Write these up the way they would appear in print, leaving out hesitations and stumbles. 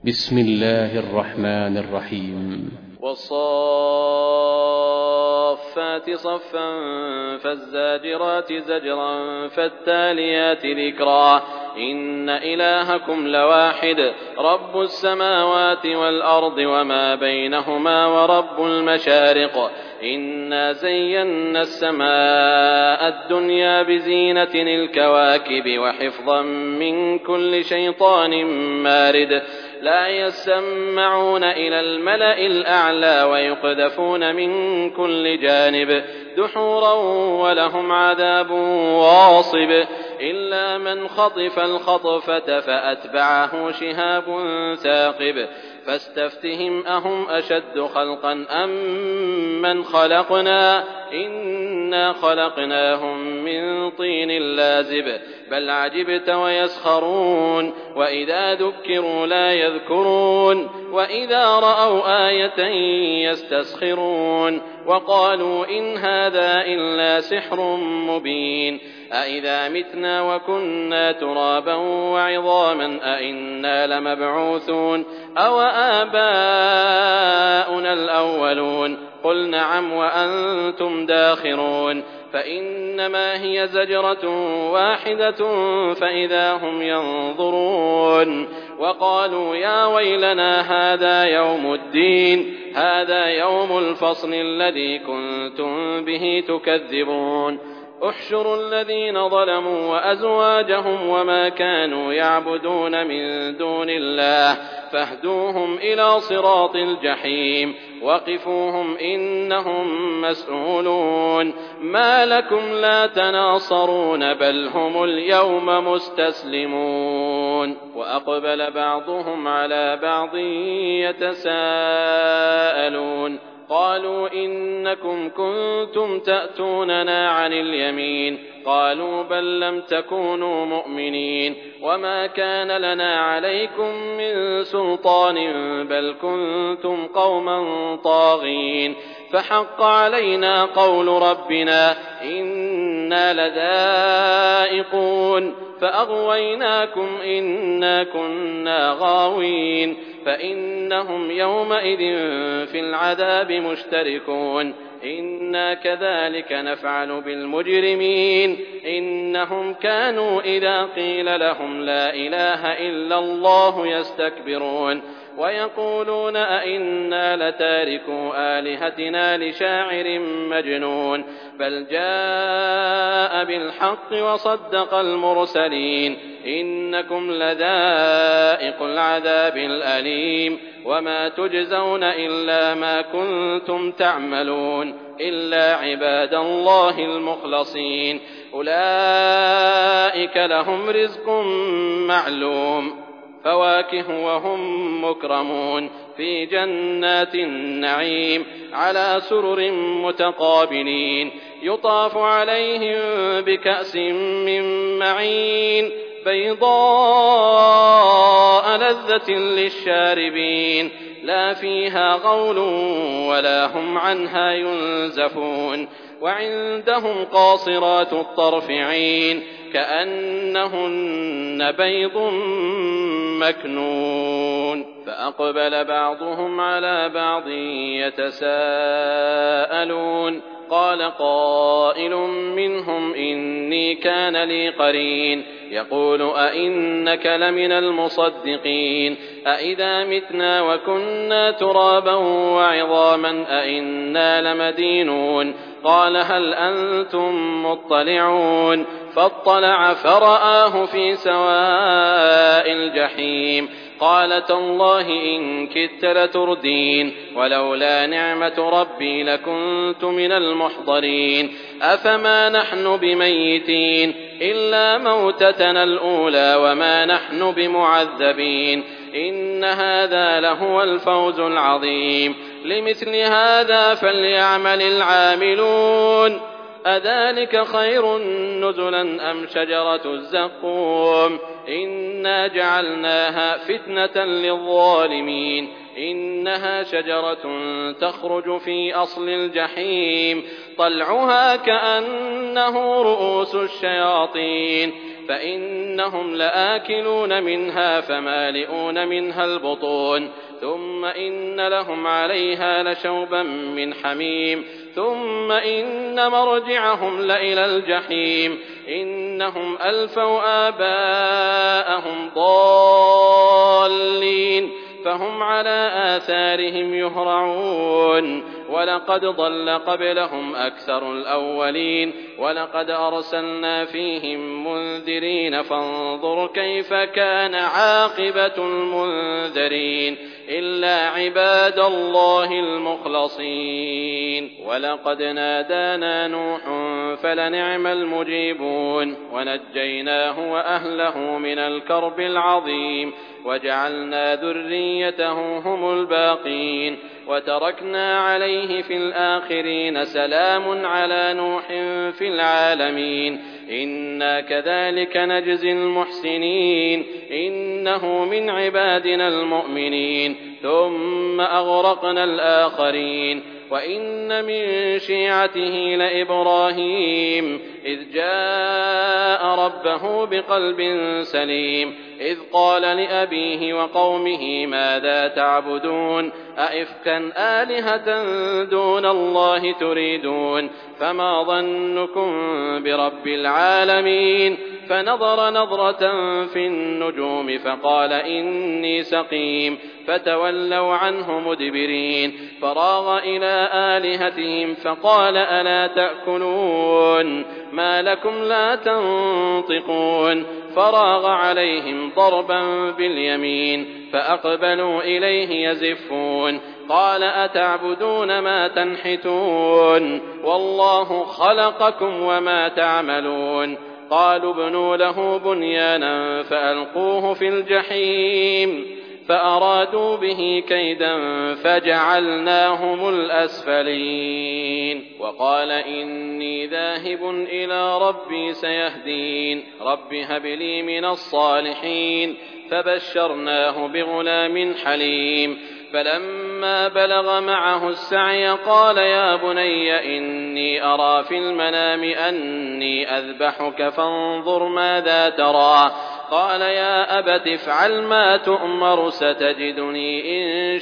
بسم الله الرحمن الرحيم. والصافات صفا فالزاجرات زجرا فالتاليات ذكرا إن إلهكم لواحد رب السماوات والأرض وما بينهما ورب المشارق إنا زينا السماء الدنيا بزينة الكواكب وحفظا من كل شيطان مارد لا يسمعون إلى الملأ الأعلى ويقذفون من كل جانب دحورا ولهم عذاب واصب إلا من خطف الخطفة فأتبعه شهاب ثاقب فاستفتهم أهم أشد خلقا أم من خلقنا إنا خلقناهم من طين لازب بل عجبت ويسخرون وإذا ذكروا لا يذكرون وإذا رأوا آية يستسخرون وقالوا إن هذا إلا سحر مبين أإذا متنا وكنا ترابا وعظاما أإنا لمبعوثون أو آباؤنا الأولون قل نعم وأنتم داخرون فإنما هي زجرة واحدة فإذا هم ينظرون وقالوا يا ويلنا هذا يوم الدين هذا يوم الفصل الذي كنتم به تكذبون احشروا الذين ظلموا وأزواجهم وما كانوا يعبدون من دون الله فاهدوهم إلى صراط الجحيم وقفوهم إنهم مسؤولون ما لكم لا تناصرون بل هم اليوم مستسلمون وأقبل بعضهم على بعض يتساءلون قالوا إنكم كنتم تأتوننا عن اليمين قالوا بل لم تكونوا مؤمنين وما كان لنا عليكم من سلطان بل كنتم قوما طاغين فحق علينا قول ربنا إنا لذائقون فأغويناكم إنا كنا غاوين فإنهم يومئذ في العذاب مشتركون إنا كذلك نفعل بالمجرمين إنهم كانوا إذا قيل لهم لا إله إلا الله يستكبرون ويقولون أئنا لتاركوا آلهتنا لشاعر مجنون بل جاء بالحق وصدق المرسلين إنكم لذائق العذاب الأليم وما تجزون إلا ما كنتم تعملون إلا عباد الله المخلصين أولئك لهم رزق معلوم فواكه وهم مكرمون في جنات النعيم على سرر متقابلين يطاف عليهم بكأس من معين بيضاء لذة للشاربين لا فيها غول ولا هم عنها ينزفون وعندهم قاصرات الطرف عين كأنهن بيض مكنون فأقبل بعضهم على بعض يتساءلون قال قائل منهم إني كان لي قرين يقول أئنك لمن المصدقين أئذا متنا وكنا ترابا وعظاما أئنا لمدينون قال هل أنتم مطلعون فاطلع فرآه في سواء الجحيم قال تالله إن كدت لتردين ولولا نعمة ربي لكنت من المحضرين أفما نحن بميتين إلا موتتنا الأولى وما نحن بمعذبين إن هذا لهو الفوز العظيم لمثل هذا فليعمل العاملون أذلك خير نزلا أم شجرة الزقوم إنا جعلناها فتنة للظالمين إنها شجرة تخرج في أصل الجحيم طلعها كأنه رؤوس الشياطين فإنهم لآكلون منها فمالئون منها البطون ثم إن لهم عليها لشوبا من حميم ثم إن مرجعهم لإلى الجحيم إنهم ألفوا آباءهم ضالين فهم على آثارهم يهرعون ولقد ضل قبلهم أكثر الأولين ولقد أرسلنا فيهم منذرين فانظر كيف كان عاقبة المنذرين إلا عباد الله المخلصين ولقد نادانا نوح فلنعم المجيبون ونجيناه وأهله من الكرب العظيم وجعلنا ذريته هم الباقين وتركنا عليه في الآخرين سلام على نوح في العالمين إنا كذلك نجزي المحسنين إنه من عبادنا المؤمنين ثم أغرقنا الآخرين وإن من شيعته لإبراهيم إذ جاء ربه بقلب سليم إذ قال لأبيه وقومه ماذا تعبدون أئفكا آلهة دون الله تريدون فما ظنكم برب العالمين فنظر نظرة في النجوم فقال إني سقيم فتولوا عنه مدبرين فراغ إلى آلهتهم فقال ألا تأكلون ما لكم لا تنطقون فراغ عليهم ضربا باليمين فأقبلوا إليه يزفون قال أتعبدون ما تنحتون والله خلقكم وما تعملون قالوا ابنوا له بنيانا فألقوه في الجحيم فأرادوا به كيدا فجعلناهم الأسفلين وقال إني ذاهب إلى ربي سيهدين رب هب لي من الصالحين فبشرناه بغلام حليم فلما بلغ معه السعي قال يا بني إني أرى في المنام أني أذبحك فانظر ماذا ترى قال يا أبت افعل ما تؤمر ستجدني إن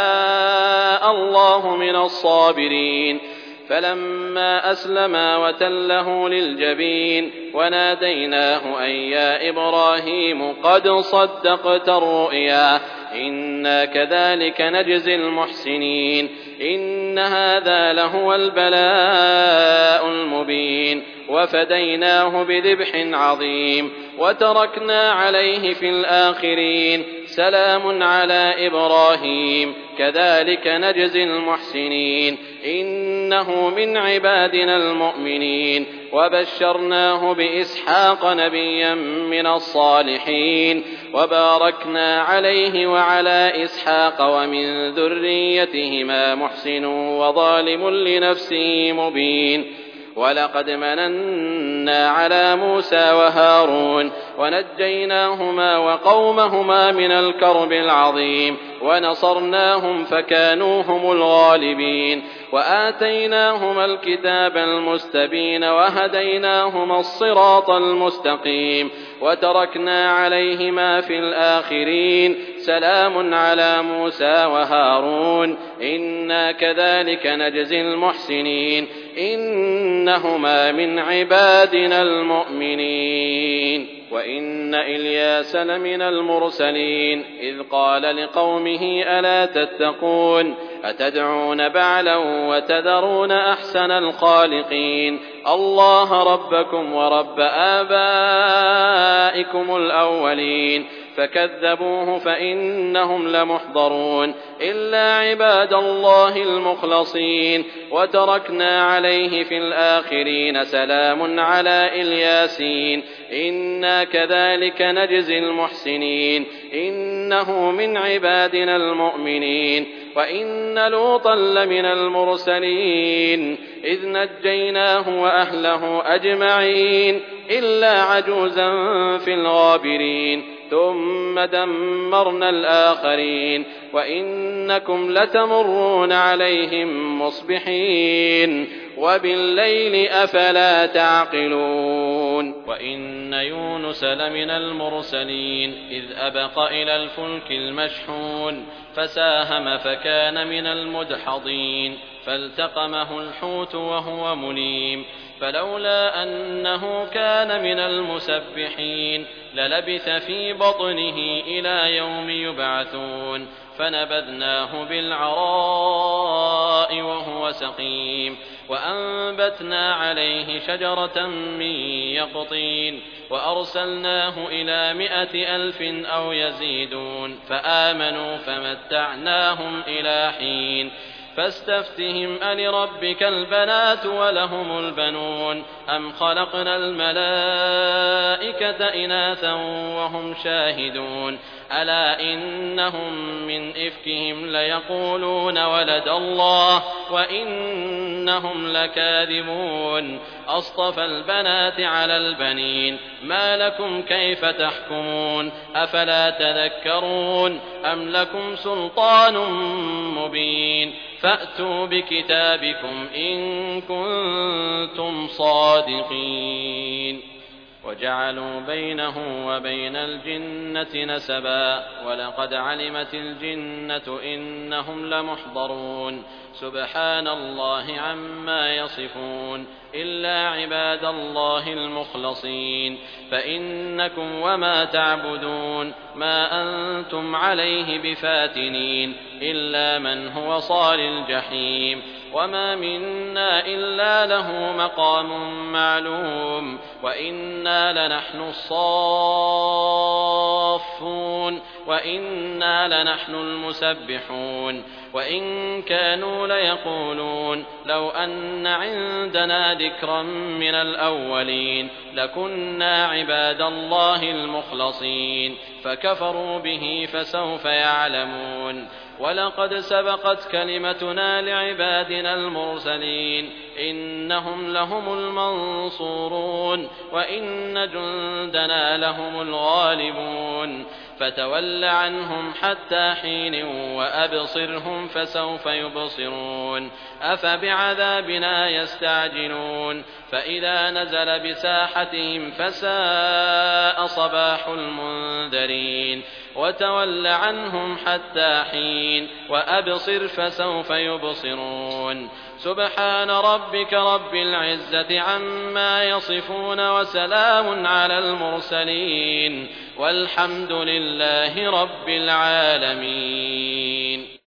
شاء الله من الصابرين فلما أسلما وتله للجبين وناديناه أن يا إبراهيم قد صدقت الرؤيا إنا كذلك نجزي المحسنين إن هذا لهو البلاء المبين وفديناه بذبح عظيم وتركنا عليه في الآخرين سلام على إبراهيم كذلك نجزي المحسنين إنه من عبادنا المؤمنين وبشرناه بإسحاق نبيا من الصالحين وباركنا عليه وعلى إسحاق ومن ذريتهما محسن وظالم لنفسه مبين ولقد مننا على موسى وهارون ونجيناهما وقومهما من الكرب العظيم ونصرناهم فكانوا هم الغالبين وآتيناهما الكتاب المستبين وهديناهما الصراط المستقيم وتركنا عليهما في الآخرين سلام على موسى وهارون إنا كذلك نجزي المحسنين إنهما من عبادنا المؤمنين وإن إلياس لمن المرسلين إذ قال لقومه ألا تتقون أتدعون بعلا وتذرون أحسن الخالقين الله ربكم ورب آبائكم الأولين فكذبوه فإنهم لمحضرون إلا عباد الله المخلصين وتركنا عليه في الآخرين سلام على الياسين إنا كذلك نجزي المحسنين إنه من عبادنا المؤمنين وإن لوطا لمن المرسلين إذ نجيناه وأهله أجمعين إلا عجوزا في الغابرين ثم دمرنا الآخرين وإنكم لتمرون عليهم مصبحين وبالليل أفلا تعقلون يعلمون. وإن يونس لمن المرسلين إذ أبق إلى الفلك المشحون فساهم فكان من المدحضين فالتقمه الحوت وهو مليم فلولا أنه كان من المسبحين للبث في بطنه إلى يوم يبعثون فنبذناه بالعراء وهو سقيم وأنبتنا عليه شجرة من يقطين وأرسلناه إلى 100,000 أو يزيدون فآمنوا فمتعناهم إلى حين فاستفتهم ألربك البنات ولهم البنون أم خلقنا الملائكة إناثا وهم شاهدون ألا إنهم من إفكهم ليقولون ولد الله وإنهم لكاذبون أصطفى البنات على البنين ما لكم كيف تحكمون أفلا تذكرون أم لكم سلطان مبين فأتوا بكتابكم إن كنتم صادقين وجعلوا بينه وبين الجنة نسبا ولقد علمت الجنة إنهم لمحضرون سبحان الله عما يصفون إلا عباد الله المخلصين فإنكم وما تعبدون ما أنتم عليه بفاتنين إلا من هو صال الجحيم وما منا إلا له مقام معلوم وإنا لنحن الصافون وإنا لنحن المسبحون وإن كانوا ليقولون لو أن عندنا ذكرا من الأولين لكنا عباد الله المخلصين فكفروا به فسوف يعلمون ولقد سبقت كلمتنا لعبادنا المرسلين إنهم لهم المنصورون وإن جندنا لهم الغالبون فتول عنهم حتى حين وأبصرهم فسوف يبصرون أفبعذابنا يستعجلون فإذا نزل بساحتهم فساء صباح المنذرين وتول عنهم حتى حين وأبصر فسوف يبصرون سبحان ربك رب العزة عما يصفون وسلام على المرسلين والحمد لله رب العالمين.